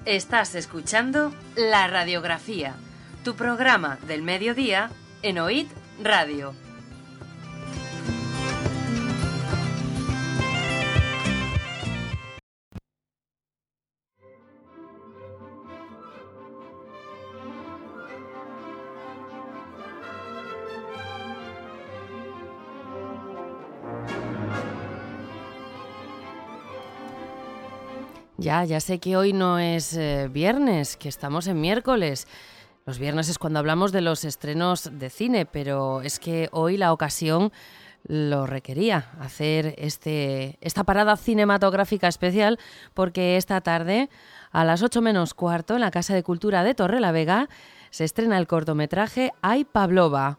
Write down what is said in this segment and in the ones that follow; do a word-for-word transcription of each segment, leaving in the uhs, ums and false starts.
Estás escuchando La Radiografía, tu programa del mediodía en O I D Radio. Ya, ya sé que hoy no es eh, viernes, que estamos en miércoles. Los viernes es cuando hablamos de los estrenos de cine, pero es que hoy la ocasión lo requería, hacer este, esta parada cinematográfica especial, porque esta tarde, a las ocho menos cuarto, en la Casa de Cultura de Torrelavega, se estrena el cortometraje Ay, Pavlova.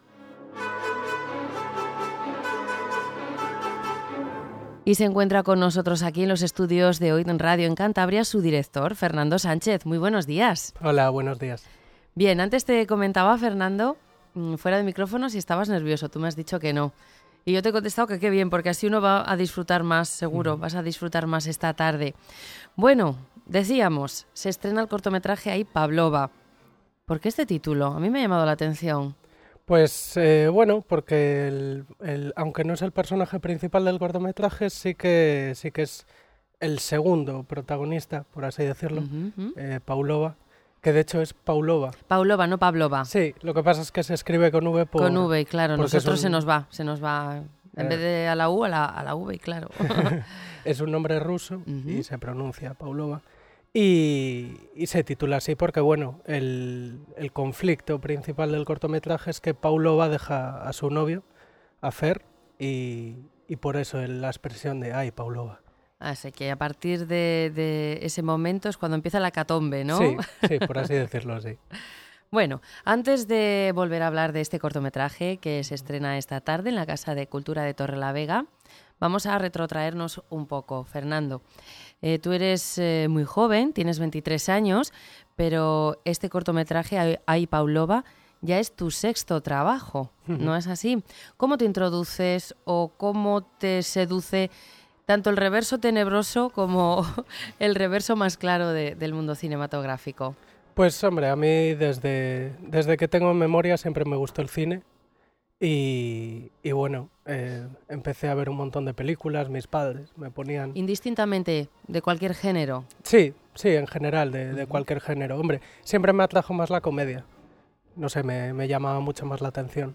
Y se encuentra con nosotros aquí en los estudios de O I D Radio en Cantabria su director, Fernando Sánchez. Muy buenos días. Hola, buenos días. Bien, antes te comentaba, Fernando, fuera de micrófono, si estabas nervioso. Tú me has dicho que no. Y yo te he contestado que qué bien, porque así uno va a disfrutar más, seguro. Mm. Vas a disfrutar más esta tarde. Bueno, decíamos, se estrena el cortometraje Ay, Pavlova. ¿Por qué este título? A mí me ha llamado la atención. Pues eh, bueno, porque el, el, aunque no es el personaje principal del cortometraje, sí que sí que es el segundo protagonista, por así decirlo, uh-huh. eh, Pavlova, que de hecho es Pavlova. Pavlova, no Pavlova. Sí, lo que pasa es que se escribe con V por... Con V, claro, nosotros un, se nos va, se nos va, en eh, vez de a la U, a la, a la V, claro. Es un nombre ruso uh-huh. y se pronuncia Pavlova. Y, y se titula así porque, bueno, el, el conflicto principal del cortometraje es que Pavlova deja a su novio, a Fer, y, y por eso la expresión de Ay, Pavlova. Así que a partir de, de ese momento es cuando empieza la catombe, ¿no? Sí, sí, por así decirlo, sí. Bueno, antes de volver a hablar de este cortometraje que se estrena esta tarde en la Casa de Cultura de Torrelavega, vamos a retrotraernos un poco, Fernando. Eh, tú eres eh, muy joven, tienes veintitrés años, pero este cortometraje, Ay, Pavlova, ya es tu sexto trabajo, uh-huh. ¿no es así? ¿Cómo te introduces o cómo te seduce tanto el reverso tenebroso como el reverso más claro de, del mundo cinematográfico? Pues hombre, a mí desde, desde que tengo memoria siempre me gustó el cine. Y, y bueno, eh, empecé a ver un montón de películas, mis padres me ponían... ¿Indistintamente de cualquier género? Sí, sí, en general, de, de cualquier género. Hombre, siempre me atrajo más la comedia, no sé, me, me llamaba mucho más la atención.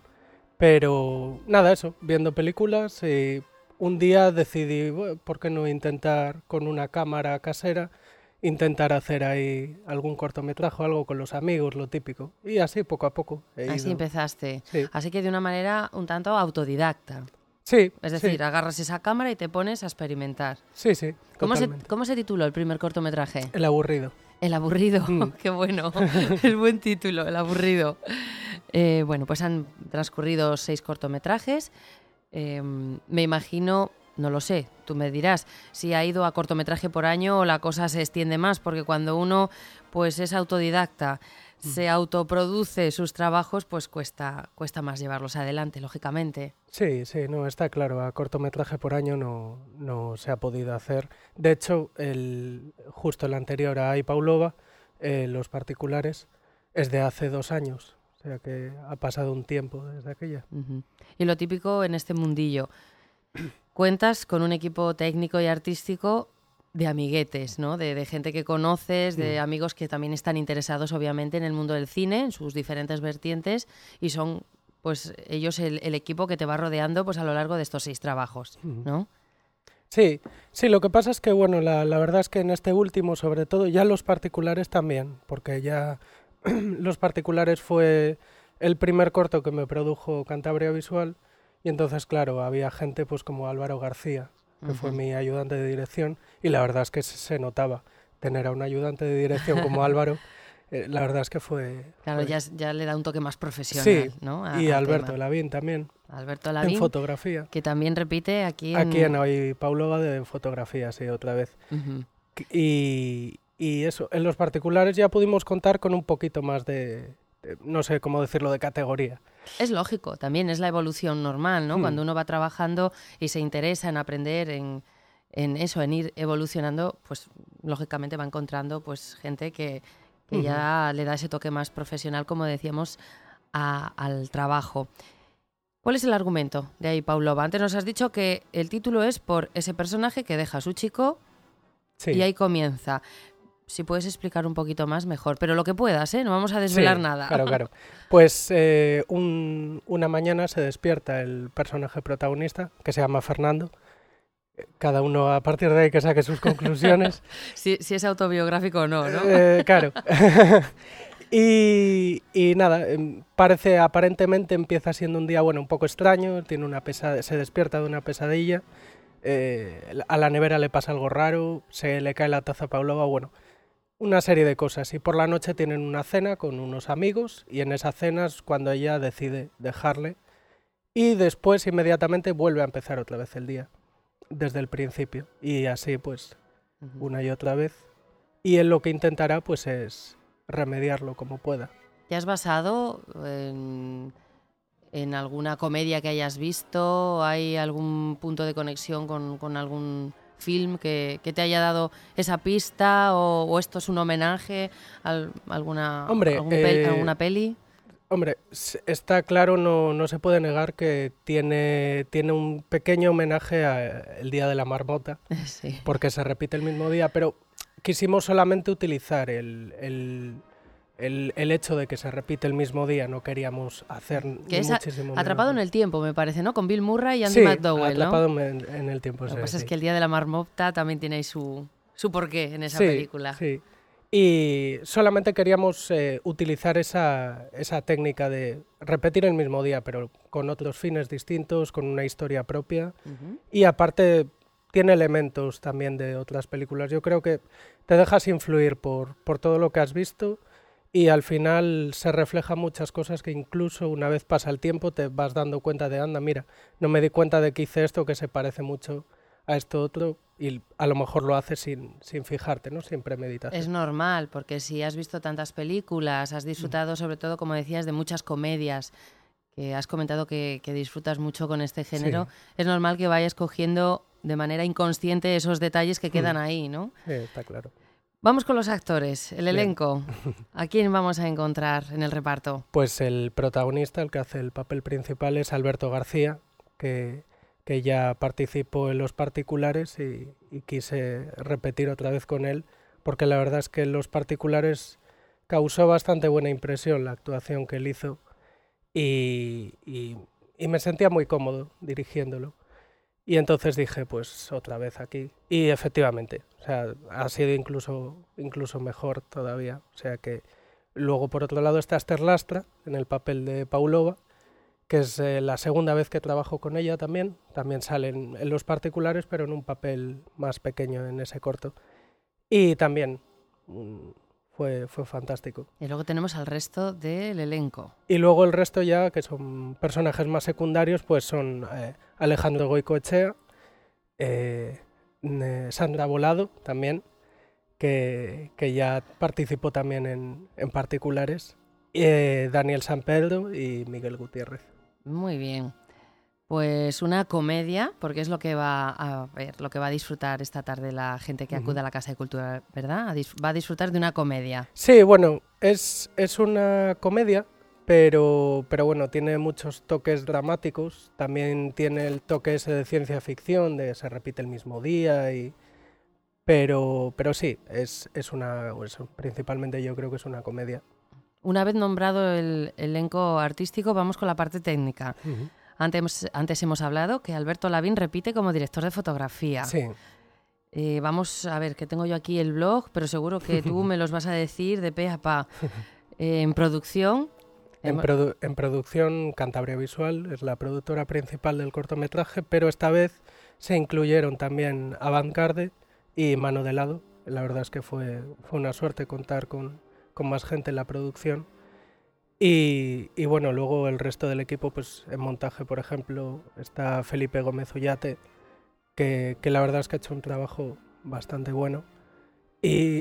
Pero nada, eso, viendo películas y un día decidí, bueno, ¿por qué no intentar con una cámara casera? Intentar hacer ahí algún cortometraje o algo con los amigos, lo típico. Y así poco a poco he ido. Así empezaste. Sí. Así que de una manera un tanto autodidacta. Sí. Es decir, sí. agarras esa cámara y te pones a experimentar. Sí, sí. ¿Cómo se, ¿Cómo se tituló el primer cortometraje? El aburrido. El aburrido, mm. Qué bueno. Es buen título, El aburrido. Eh, bueno, pues han transcurrido seis cortometrajes. Eh, me imagino... No lo sé, tú me dirás si ha ido a cortometraje por año o la cosa se extiende más, porque cuando uno pues es autodidacta, mm. se autoproduce sus trabajos, pues cuesta, cuesta más llevarlos adelante, lógicamente. Sí, sí, no, está claro, a cortometraje por año no, no se ha podido hacer. De hecho, el, justo el anterior a Ay, Pavlova, eh, Los particulares, es de hace dos años, o sea que ha pasado un tiempo desde aquella. Uh-huh. Y lo típico en este mundillo... Cuentas con un equipo técnico y artístico de amiguetes, ¿no? De, de gente que conoces, de mm. amigos que también están interesados, obviamente, en el mundo del cine, en sus diferentes vertientes, y son, pues, ellos el, el equipo que te va rodeando, pues, a lo largo de estos seis trabajos, ¿no? Sí, sí. Lo que pasa es que, bueno, la, la verdad es que en este último, sobre todo, ya Los particulares también, porque ya Los particulares fue el primer corto que me produjo Cantabria Visual. Y entonces, claro, había gente pues como Álvaro García, que uh-huh. fue mi ayudante de dirección, y la verdad es que se, se notaba tener a un ayudante de dirección como Álvaro, eh, la verdad es que fue... Claro, fue... Ya, ya le da un toque más profesional, sí, ¿no? A, y Alberto Lavín también, Alberto Lavín, en fotografía. Que también repite aquí en... Aquí en Ay, Pavlova de fotografía, sí, otra vez. Uh-huh. Y, y eso, en Los particulares ya pudimos contar con un poquito más de... no sé cómo decirlo, de categoría. Es lógico, también es la evolución normal, ¿no? Hmm. Cuando uno va trabajando y se interesa en aprender, en, en eso, en ir evolucionando, pues lógicamente va encontrando pues gente que, que Ujú. ya le da ese toque más profesional, como decíamos, a- al trabajo. ¿Cuál es el argumento de ahí, Pavlova? Antes nos has dicho que el título es por ese personaje que deja a su chico Sí. y ahí comienza. Si puedes explicar un poquito más, mejor. Pero lo que puedas, ¿eh? No vamos a desvelar Sí, nada. claro, claro. Pues eh, un- una mañana se despierta el personaje protagonista, que se llama Fernando. Cada uno a partir de ahí que saque sus conclusiones. Si, si es autobiográfico o no, ¿no? Eh, claro. y, y nada, em, parece, aparentemente empieza siendo un día, bueno, un poco extraño, tiene una pesa- se despierta de una pesadilla, eh, a la nevera le pasa algo raro, se le cae la taza a Pavlova, bueno, una serie de cosas. Y por la noche tienen una cena con unos amigos y en esa cena es cuando ella decide dejarle y después inmediatamente vuelve a empezar otra vez el día, desde el principio. Y así pues Ujú. una y otra vez. Y él lo que intentará pues es remediarlo como pueda. ¿Te has basado en, en alguna comedia que hayas visto? ¿Hay algún punto de conexión con, con algún film que, que te haya dado esa pista? ¿O, o esto es un homenaje a alguna, Hombre, algún pel- eh, alguna peli? Hombre, s- está claro, no, no se puede negar que tiene, tiene un pequeño homenaje al Día de la Marmota, Sí. porque se repite el mismo día, pero quisimos solamente utilizar el, el, el, el hecho de que se repite el mismo día, no queríamos hacer Que ni es a- muchísimo menos. Atrapado en el tiempo, me parece, ¿no? Con Bill Murray y Andy Sí, McDowell, ¿no? atrapado en, en el tiempo. Lo que sí, pasa es sí. que el Día de la Marmota también tiene ahí su, su porqué en esa Sí, película. sí. Y solamente queríamos eh, utilizar esa, esa técnica de repetir el mismo día, pero con otros fines distintos, con una historia propia. Ujú. Y aparte tiene elementos también de otras películas. Yo creo que te dejas influir por, por todo lo que has visto y al final se reflejan muchas cosas que incluso una vez pasa el tiempo te vas dando cuenta de, anda, mira, no me di cuenta de que hice esto que se parece mucho a esto otro y a lo mejor lo haces sin, sin fijarte, ¿no? Sin premeditación. Es normal, porque si has visto tantas películas, has disfrutado sobre todo, como decías, de muchas comedias, que has comentado que, que disfrutas mucho con este género, Sí. es normal que vayas cogiendo de manera inconsciente esos detalles que quedan Mm. ahí, ¿no? Sí, está claro. Vamos con los actores, el Bien. elenco. ¿A quién vamos a encontrar en el reparto? Pues el protagonista, el que hace el papel principal, es Alberto García, que, que ya participó en Los Particulares y, y quise repetir otra vez con él, porque la verdad es que en Los Particulares causó bastante buena impresión la actuación que él hizo y, y, y me sentía muy cómodo dirigiéndolo. Y entonces dije, pues otra vez aquí. Y efectivamente, o sea, ha sido incluso, incluso mejor todavía. O sea que luego por otro lado está Esther Lastra en el papel de Pavlova, que es eh, la segunda vez que trabajo con ella también. También sale en, en Los Particulares, pero en un papel más pequeño en ese corto. Y también mm, fue, fue fantástico. Y luego tenemos al resto del elenco. Y luego el resto ya, que son personajes más secundarios, pues son eh, Alejandro Goicoechea, eh, ne- Sandra Volado también, que, que ya participó también en, en Particulares, eh, Daniel Sanpedro y Miguel Gutiérrez. Muy bien. Pues una comedia, porque es lo que va a ver, lo que va a disfrutar esta tarde la gente que acude Ujú. a la Casa de Cultura, ¿verdad? A dis- va a disfrutar de una comedia. Sí, bueno, es, es una comedia, pero, pero bueno, tiene muchos toques dramáticos, también tiene el toque ese de ciencia ficción, de se repite el mismo día, y, pero, pero sí, es, es una, es- principalmente yo creo que es una comedia. Una vez nombrado el elenco artístico, vamos con la parte técnica. Ujú. Antes, antes hemos hablado que Alberto Lavín repite como director de fotografía. Sí, Eh, vamos a ver, que tengo yo aquí el blog, pero seguro que tú me los vas a decir de pe a pa. Eh, en producción, en, hemo- produ- en producción Cantabria Visual es la productora principal del cortometraje, pero esta vez se incluyeron también Avantgarde y Mano de Lado. La verdad es que fue, fue una suerte contar con, con más gente en la producción. Y, y bueno, luego el resto del equipo, pues en montaje, por ejemplo, está Felipe Gómez Ullate, que, que la verdad es que ha hecho un trabajo bastante bueno. Y,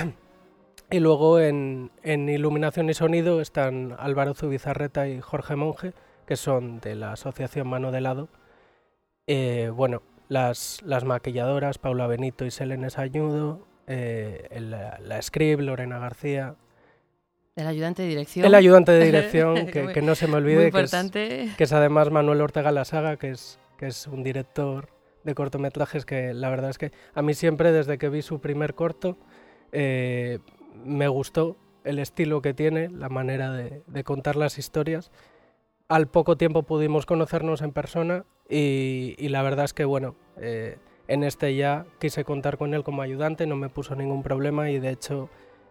y luego en, en iluminación y sonido están Álvaro Zubizarreta y Jorge Monge, que son de la asociación Mano de Lado. Eh, bueno, las, las maquilladoras, Paula Benito y Selene Sañudo, eh, el- la, la script, Lorena García. El ayudante de dirección. El ayudante de dirección, que, muy, que no se me olvide, muy que importante. es, que es además Manuel Ortega Lasaga, que es, que es un director de cortometrajes que la verdad es que a mí siempre, desde que vi su primer corto, eh, me gustó el estilo que tiene, la manera de, de contar las historias. Al poco tiempo pudimos conocernos en persona y, y la verdad es que, bueno, eh, en este ya quise contar con él como ayudante, no me puso ningún problema y de hecho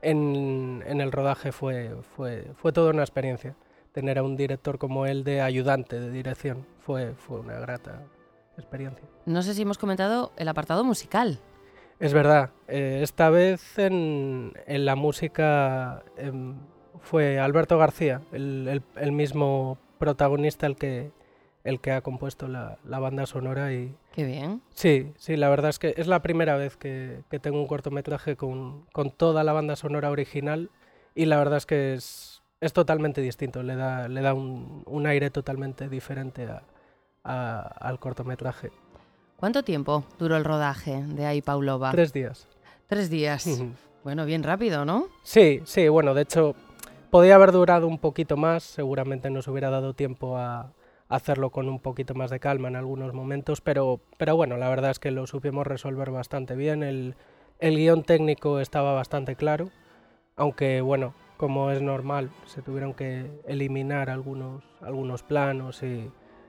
en, en el rodaje fue, fue, fue toda una experiencia. Tener a un director como él de ayudante de dirección fue, fue una grata experiencia. No sé si hemos comentado el apartado musical. Es verdad, eh, esta vez en, en la música eh, fue Alberto García, el, el, el mismo protagonista el que, el que ha compuesto la, la banda sonora. Y qué bien. Sí, sí, la verdad es que es la primera vez que, que tengo un cortometraje con, con toda la banda sonora original y la verdad es que es, es totalmente distinto, le da, le da un, un aire totalmente diferente a, a, al cortometraje. ¿Cuánto tiempo duró el rodaje de Ay Pavlova? Tres días. Tres días. Bueno, bien rápido, ¿no? Sí, sí, bueno, de hecho podía haber durado un poquito más, seguramente nos hubiera dado tiempo a hacerlo con un poquito más de calma en algunos momentos, pero, pero bueno, la verdad es que lo supimos resolver bastante bien, el, el guión técnico estaba bastante claro, aunque bueno, como es normal, se tuvieron que eliminar algunos, algunos planos y,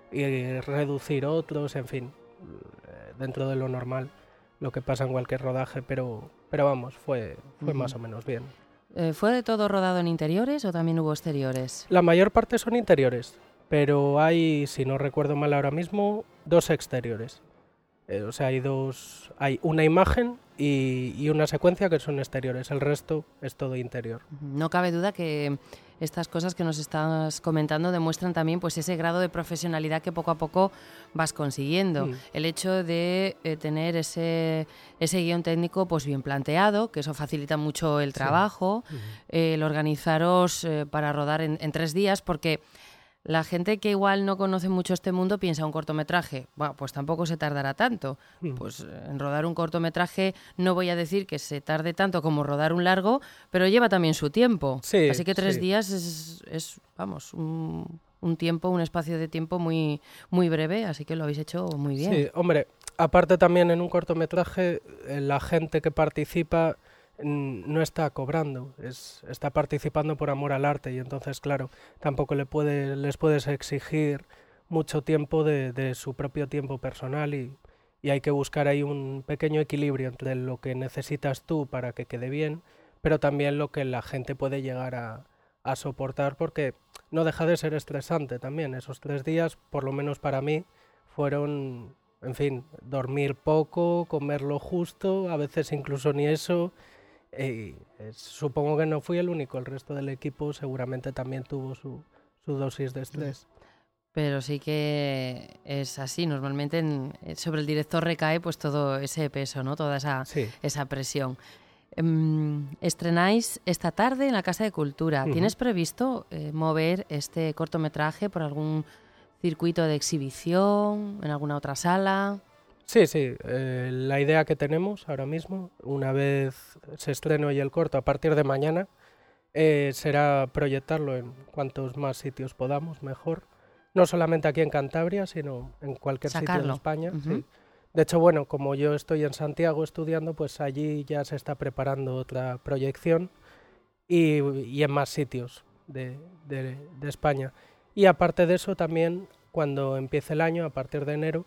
y reducir otros, en fin, dentro de lo normal, lo que pasa en cualquier rodaje, pero, pero vamos, fue, fue uh-huh. más o menos bien. Eh, ¿Fue de todo rodado en interiores o también hubo exteriores? La mayor parte son interiores, pero hay, si no recuerdo mal ahora mismo, dos exteriores. Eh, o sea, hay dos, hay una imagen y, y una secuencia que son exteriores, el resto es todo interior. No cabe duda que estas cosas que nos estás comentando demuestran también pues ese grado de profesionalidad que poco a poco vas consiguiendo. Mm. El hecho de eh, tener ese, ese guión técnico pues bien planteado, que eso facilita mucho el trabajo, sí. uh-huh. eh, el organizaros eh, para rodar en, en tres días, porque la gente que igual no conoce mucho este mundo piensa un cortometraje, bueno, pues tampoco se tardará tanto. Mm. Pues en rodar un cortometraje no voy a decir que se tarde tanto como rodar un largo, pero lleva también su tiempo. Sí, Así que tres sí. días es, es vamos, un, un tiempo, un espacio de tiempo muy, muy breve, así que lo habéis hecho muy bien. Sí, hombre, aparte también en un cortometraje la gente que participa no está cobrando, es, está participando por amor al arte y entonces, claro, tampoco le puede, les puedes exigir mucho tiempo de, de su propio tiempo personal y, y hay que buscar ahí un pequeño equilibrio entre lo que necesitas tú para que quede bien, pero también lo que la gente puede llegar a, a soportar, porque no deja de ser estresante también. Esos tres días, por lo menos para mí, fueron, en fin, dormir poco, comer lo justo, a veces incluso ni eso. Y eh, supongo que no fui el único, el resto del equipo seguramente también tuvo su, su dosis de estrés. Pero sí que es así, normalmente en, sobre el director recae pues todo ese peso, ¿no? Toda esa, sí. esa presión. Um, estrenáis esta tarde en la Casa de Cultura. Uh-huh. ¿Tienes previsto eh, mover este cortometraje por algún circuito de exhibición, en alguna otra sala? Sí, sí, eh, la idea que tenemos ahora mismo, una vez se estrene hoy el corto, a partir de mañana, eh, será proyectarlo en cuantos más sitios podamos, mejor. No solamente aquí en Cantabria, sino en cualquier Sacarlo. sitio de España. Uh-huh. Sí. De hecho, bueno, como yo estoy en Santiago estudiando, pues allí ya se está preparando otra proyección y, y en más sitios de, de, de España. Y aparte de eso, también cuando empiece el año, a partir de enero,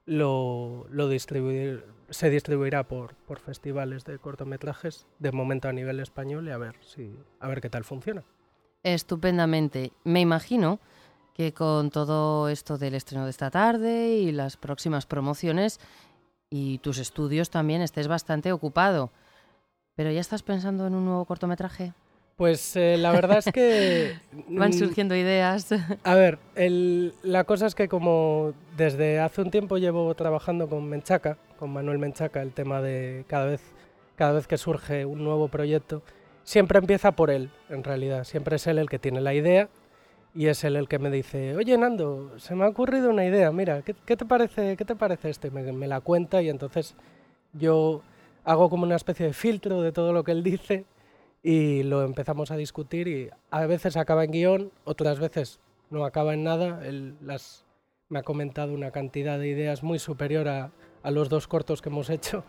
Lo, lo distribuir, se distribuirá por, por festivales de cortometrajes, de momento a nivel español, y a ver, si, a ver qué tal funciona. Estupendamente. Me imagino que con todo esto del estreno de esta tarde y las próximas promociones y tus estudios también estés bastante ocupado. ¿Pero ya estás pensando en un nuevo cortometraje? Pues eh, la verdad es que... Van surgiendo ideas. A ver, el, la cosa es que como desde hace un tiempo llevo trabajando con Menchaca, con Manuel Menchaca, el tema de cada vez, cada vez que surge un nuevo proyecto, siempre empieza por él, en realidad. Siempre es él el que tiene la idea y es él el que me dice, oye Nando, se me ha ocurrido una idea, mira, ¿qué, qué te parece, qué te parece esto? Y me, me la cuenta y entonces yo... hago como una especie de filtro de todo lo que él dice y lo empezamos a discutir y a veces acaba en guión, otras veces no acaba en nada. Él las, me ha comentado una cantidad de ideas muy superior a, a los dos cortos que hemos hecho.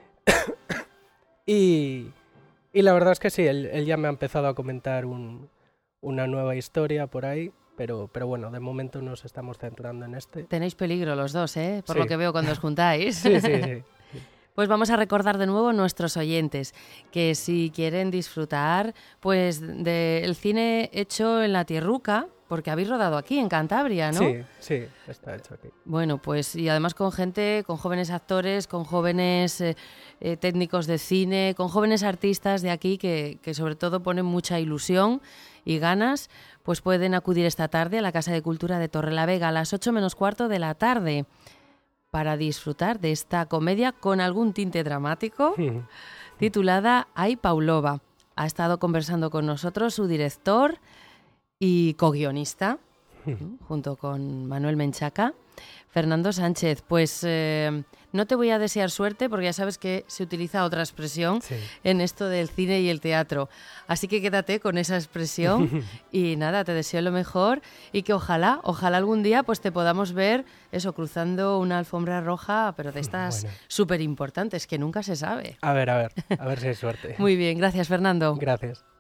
y, y la verdad es que sí, él, él ya me ha empezado a comentar un, una nueva historia por ahí. Pero, pero bueno, de momento nos estamos centrando en este. Tenéis peligro los dos, ¿eh? Por sí. lo que veo cuando os juntáis. sí, sí, sí. Pues vamos a recordar de nuevo a nuestros oyentes que si quieren disfrutar pues del cine hecho en la tierruca, porque habéis rodado aquí, en Cantabria, ¿no? Sí, sí, está hecho aquí. Bueno, pues y además con gente, con jóvenes actores, con jóvenes eh, eh, técnicos de cine, con jóvenes artistas de aquí que, que sobre todo ponen mucha ilusión y ganas, pues pueden acudir esta tarde a la Casa de Cultura de Torrelavega a las ocho menos cuarto de la tarde para disfrutar de esta comedia con algún tinte dramático titulada Ay Paulova. Ha estado conversando con nosotros su director y co-guionista, ¿no? Junto con Manuel Menchaca, Fernando Sánchez. Pues eh, no te voy a desear suerte porque ya sabes que se utiliza otra expresión sí. en esto del cine y el teatro. Así que quédate con esa expresión y nada, te deseo lo mejor y que ojalá, ojalá algún día pues te podamos ver eso, cruzando una alfombra roja, pero de estas bueno. súper importantes que nunca se sabe. A ver, a ver, a ver si hay suerte. Muy bien, gracias Fernando. Gracias.